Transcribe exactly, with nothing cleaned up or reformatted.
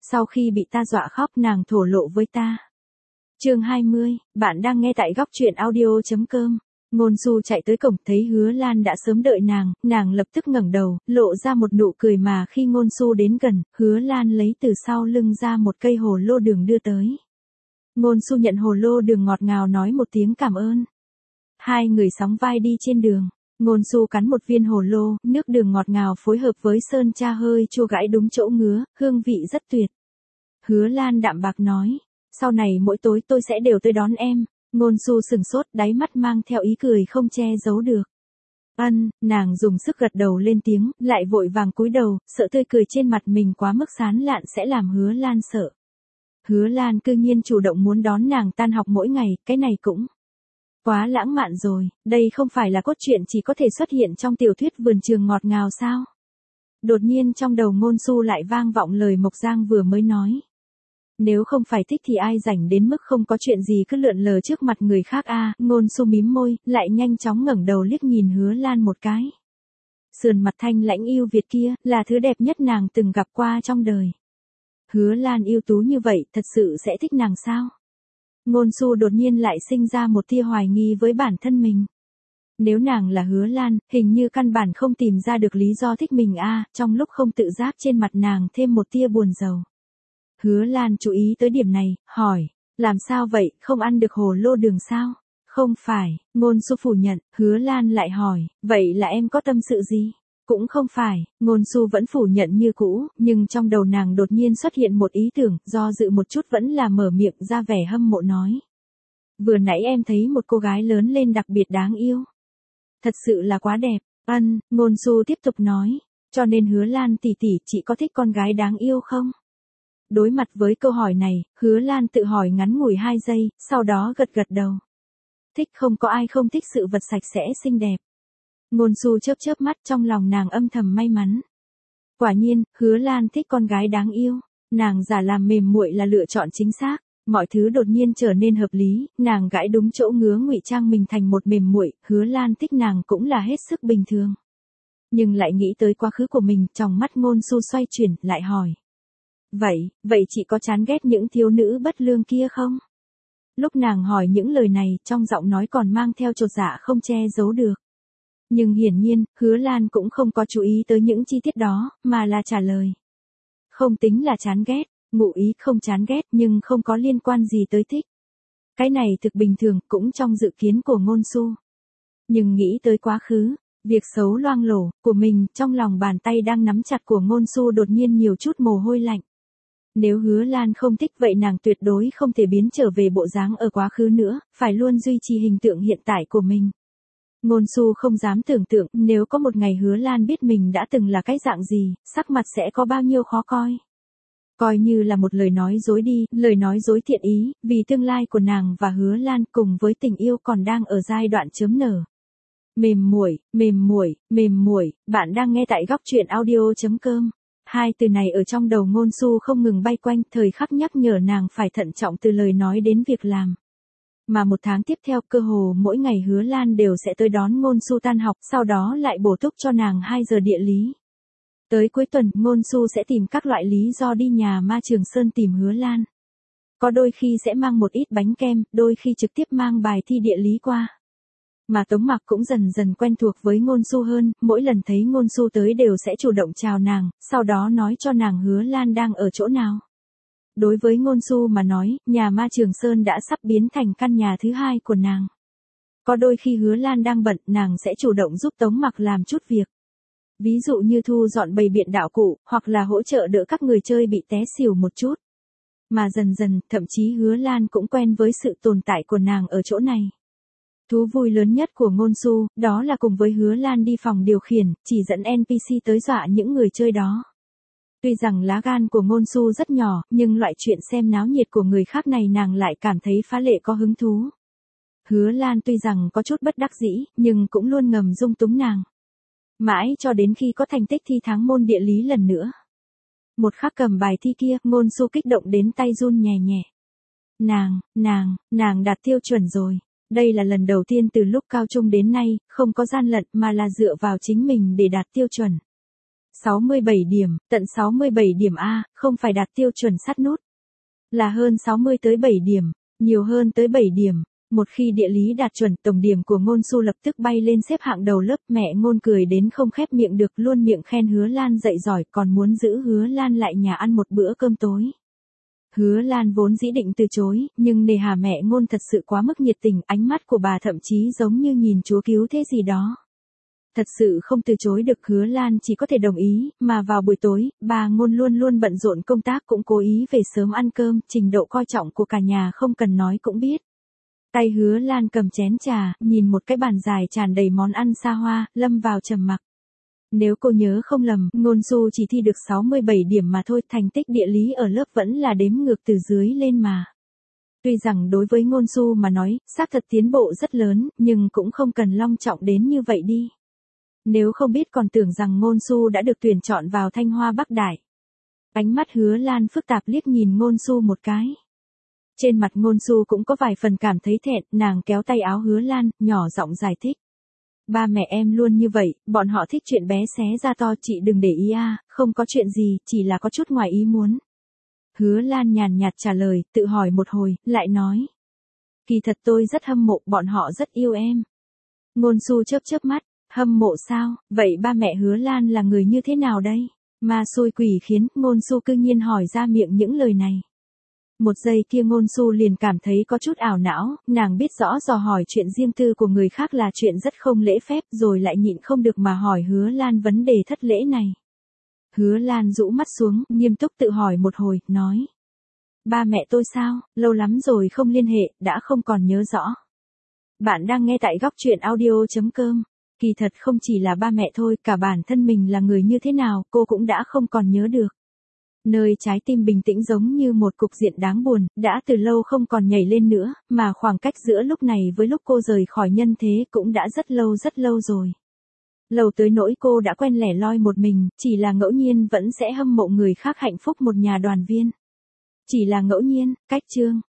Sau khi bị ta dọa khóc nàng thổ lộ với ta. Chương hai mươi, bạn đang nghe tại góc truyện audio chấm com. Ngôn Xu chạy tới cổng thấy Hứa Lan đã sớm đợi nàng, nàng lập tức ngẩng đầu, lộ ra một nụ cười mà khi Ngôn Xu đến gần, Hứa Lan lấy từ sau lưng ra một cây hồ lô đường đưa tới. Ngôn Xu nhận hồ lô đường ngọt ngào nói một tiếng cảm ơn. Hai người sóng vai đi trên đường. Ngôn Xu cắn một viên hồ lô, nước đường ngọt ngào phối hợp với sơn cha hơi chua gãi đúng chỗ ngứa, hương vị rất tuyệt. Hứa Lan đạm bạc nói, sau này mỗi tối tôi sẽ đều tới đón em. Ngôn Xu sừng sốt, đáy mắt mang theo ý cười không che giấu được. Ân, nàng dùng sức gật đầu lên tiếng, lại vội vàng cúi đầu, sợ tươi cười trên mặt mình quá mức sán lạn sẽ làm Hứa Lan sợ. Hứa Lan cư nhiên chủ động muốn đón nàng tan học mỗi ngày, cái này cũng quá lãng mạn rồi, đây không phải là cốt truyện chỉ có thể xuất hiện trong tiểu thuyết vườn trường ngọt ngào sao? Đột nhiên trong đầu Ngôn Xu lại vang vọng lời Mộc Giang vừa mới nói. Nếu không phải thích thì ai rảnh đến mức không có chuyện gì cứ lượn lờ trước mặt người khác a. À, Ngôn Xu mím môi, lại nhanh chóng ngẩng đầu liếc nhìn Hứa Lan một cái. Sườn mặt thanh lãnh yêu Việt kia, là thứ đẹp nhất nàng từng gặp qua trong đời. Hứa Lan yêu tú như vậy, thật sự sẽ thích nàng sao? Ngôn Xu đột nhiên lại sinh ra một tia hoài nghi với bản thân mình. Nếu nàng là Hứa Lan, hình như căn bản không tìm ra được lý do thích mình a. À, trong lúc không tự giác trên mặt nàng thêm một tia buồn rầu. Hứa Lan chú ý tới điểm này, hỏi, làm sao vậy, không ăn được hồ lô đường sao? Không phải, Ngôn Xu phủ nhận, Hứa Lan lại hỏi, vậy là em có tâm sự gì? Cũng không phải, Ngôn Xu vẫn phủ nhận như cũ, nhưng trong đầu nàng đột nhiên xuất hiện một ý tưởng, do dự một chút vẫn là mở miệng ra vẻ hâm mộ nói. Vừa nãy em thấy một cô gái lớn lên đặc biệt đáng yêu. Thật sự là quá đẹp, ân, Ngôn Xu tiếp tục nói, cho nên Hứa Lan tỷ tỷ chị có thích con gái đáng yêu không? Đối mặt với câu hỏi này, Hứa Lan tự hỏi ngắn ngủi hai giây, sau đó gật gật đầu. Thích, không có ai không thích sự vật sạch sẽ xinh đẹp. Ngôn Xu chớp chớp mắt, trong lòng nàng âm thầm may mắn. Quả nhiên, Hứa Lan thích con gái đáng yêu, nàng giả làm mềm muội là lựa chọn chính xác, mọi thứ đột nhiên trở nên hợp lý, nàng gãi đúng chỗ ngứa ngụy trang mình thành một mềm muội, Hứa Lan thích nàng cũng là hết sức bình thường. Nhưng lại nghĩ tới quá khứ của mình, trong mắt Ngôn Xu xoay chuyển, lại hỏi. Vậy, vậy chị có chán ghét những thiếu nữ bất lương kia không? Lúc nàng hỏi những lời này, trong giọng nói còn mang theo chột dạ không che giấu được. Nhưng hiển nhiên, Hứa Lan cũng không có chú ý tới những chi tiết đó, mà là trả lời. Không tính là chán ghét, ngụ ý không chán ghét nhưng không có liên quan gì tới thích. Cái này thực bình thường, cũng trong dự kiến của Ngôn Xu. Nhưng nghĩ tới quá khứ, việc xấu loang lổ của mình, trong lòng bàn tay đang nắm chặt của Ngôn Xu đột nhiên nhiều chút mồ hôi lạnh. Nếu Hứa Lan không thích vậy nàng tuyệt đối không thể biến trở về bộ dáng ở quá khứ nữa, phải luôn duy trì hình tượng hiện tại của mình. Ngôn Xu không dám tưởng tượng, nếu có một ngày Hứa Lan biết mình đã từng là cái dạng gì, sắc mặt sẽ có bao nhiêu khó coi. Coi như là một lời nói dối đi, lời nói dối thiện ý, vì tương lai của nàng và Hứa Lan cùng với tình yêu còn đang ở giai đoạn chớm nở. Mềm muội, mềm muội, mềm muội, bạn đang nghe tại góc truyện audio chấm com. Hai từ này ở trong đầu Ngôn Xu không ngừng bay quanh, thời khắc nhắc nhở nàng phải thận trọng từ lời nói đến việc làm. Mà một tháng tiếp theo, cơ hồ mỗi ngày Hứa Lan đều sẽ tới đón Ngôn Xu tan học, sau đó lại bổ túc cho nàng hai giờ địa lý. Tới cuối tuần, Ngôn Xu sẽ tìm các loại lý do đi nhà ma Trường Sơn tìm Hứa Lan. Có đôi khi sẽ mang một ít bánh kem, đôi khi trực tiếp mang bài thi địa lý qua. Mà Tống Mặc cũng dần dần quen thuộc với Ngôn Xu hơn, mỗi lần thấy Ngôn Xu tới đều sẽ chủ động chào nàng, sau đó nói cho nàng Hứa Lan đang ở chỗ nào. Đối với Ngôn Xu mà nói, nhà ma Trường Sơn đã sắp biến thành căn nhà thứ hai của nàng. Có đôi khi Hứa Lan đang bận, nàng sẽ chủ động giúp Tống Mặc làm chút việc. Ví dụ như thu dọn bày biện đạo cụ, hoặc là hỗ trợ đỡ các người chơi bị té xỉu một chút. Mà dần dần, thậm chí Hứa Lan cũng quen với sự tồn tại của nàng ở chỗ này. Thú vui lớn nhất của Ngôn Xu, đó là cùng với Hứa Lan đi phòng điều khiển, chỉ dẫn en pê xê tới dọa những người chơi đó. Tuy rằng lá gan của Ngôn Xu rất nhỏ, nhưng loại chuyện xem náo nhiệt của người khác này nàng lại cảm thấy phá lệ có hứng thú. Hứa Lan tuy rằng có chút bất đắc dĩ, nhưng cũng luôn ngầm dung túng nàng. Mãi cho đến khi có thành tích thi tháng môn địa lý lần nữa. Một khắc cầm bài thi kia, Ngôn Xu kích động đến tay run nhẹ nhẹ. Nàng, nàng, nàng đạt tiêu chuẩn rồi. Đây là lần đầu tiên từ lúc cao trung đến nay, không có gian lận mà là dựa vào chính mình để đạt tiêu chuẩn. sáu mươi bảy điểm, tận sáu mươi bảy điểm A, không phải đạt tiêu chuẩn sát nút. Là hơn sáu mươi tới bảy điểm, nhiều hơn tới bảy điểm. Một khi địa lý đạt chuẩn, tổng điểm của Ngôn Xu lập tức bay lên xếp hạng đầu lớp. Mẹ Ngôn cười đến không khép miệng được, luôn miệng khen Hứa Lan dạy giỏi, còn muốn giữ Hứa Lan lại nhà ăn một bữa cơm tối. Hứa Lan vốn dĩ định từ chối, nhưng nề hà mẹ Ngôn thật sự quá mức nhiệt tình, ánh mắt của bà thậm chí giống như nhìn Chúa cứu thế gì đó. Thật sự không từ chối được, Hứa Lan chỉ có thể đồng ý, mà vào buổi tối, bà Ngôn luôn luôn bận rộn công tác cũng cố ý về sớm ăn cơm, trình độ coi trọng của cả nhà không cần nói cũng biết. Tay Hứa Lan cầm chén trà, nhìn một cái bàn dài tràn đầy món ăn xa hoa, lâm vào trầm mặc. Nếu cô nhớ không lầm, Ngôn Xu chỉ thi được sáu mươi bảy điểm mà thôi, thành tích địa lý ở lớp vẫn là đếm ngược từ dưới lên mà. Tuy rằng đối với Ngôn Xu mà nói, xác thật tiến bộ rất lớn, nhưng cũng không cần long trọng đến như vậy đi. Nếu không biết còn tưởng rằng Ngôn Xu đã được tuyển chọn vào Thanh Hoa Bắc Đại. Ánh mắt Hứa Lan phức tạp liếc nhìn Ngôn Xu một cái. Trên mặt Ngôn Xu cũng có vài phần cảm thấy thẹn, nàng kéo tay áo Hứa Lan, nhỏ giọng giải thích. Ba mẹ em luôn như vậy, bọn họ thích chuyện bé xé ra to, chị đừng để ý a, không có chuyện gì, chỉ là có chút ngoài ý muốn. Hứa Lan nhàn nhạt trả lời, tự hỏi một hồi, lại nói. Kỳ thật tôi rất hâm mộ, bọn họ rất yêu em. Ngôn Xu chớp chớp mắt, hâm mộ sao, vậy ba mẹ Hứa Lan là người như thế nào đây? Ma xui quỷ khiến, Ngôn Xu cư nhiên hỏi ra miệng những lời này. Một giây kia Ngôn Xu liền cảm thấy có chút ảo não, nàng biết rõ dò hỏi chuyện riêng tư của người khác là chuyện rất không lễ phép, rồi lại nhịn không được mà hỏi Hứa Lan vấn đề thất lễ này. Hứa Lan rũ mắt xuống, nghiêm túc tự hỏi một hồi, nói. Ba mẹ tôi sao, lâu lắm rồi không liên hệ, đã không còn nhớ rõ. Bạn đang nghe tại góc truyện audio chấm com. Kỳ thật không chỉ là ba mẹ thôi, cả bản thân mình là người như thế nào, cô cũng đã không còn nhớ được. Nơi trái tim bình tĩnh giống như một cục diện đáng buồn, đã từ lâu không còn nhảy lên nữa, mà khoảng cách giữa lúc này với lúc cô rời khỏi nhân thế cũng đã rất lâu rất lâu rồi. Lâu tới nỗi cô đã quen lẻ loi một mình, chỉ là ngẫu nhiên vẫn sẽ hâm mộ người khác hạnh phúc một nhà đoàn viên. Chỉ là ngẫu nhiên, cách chương.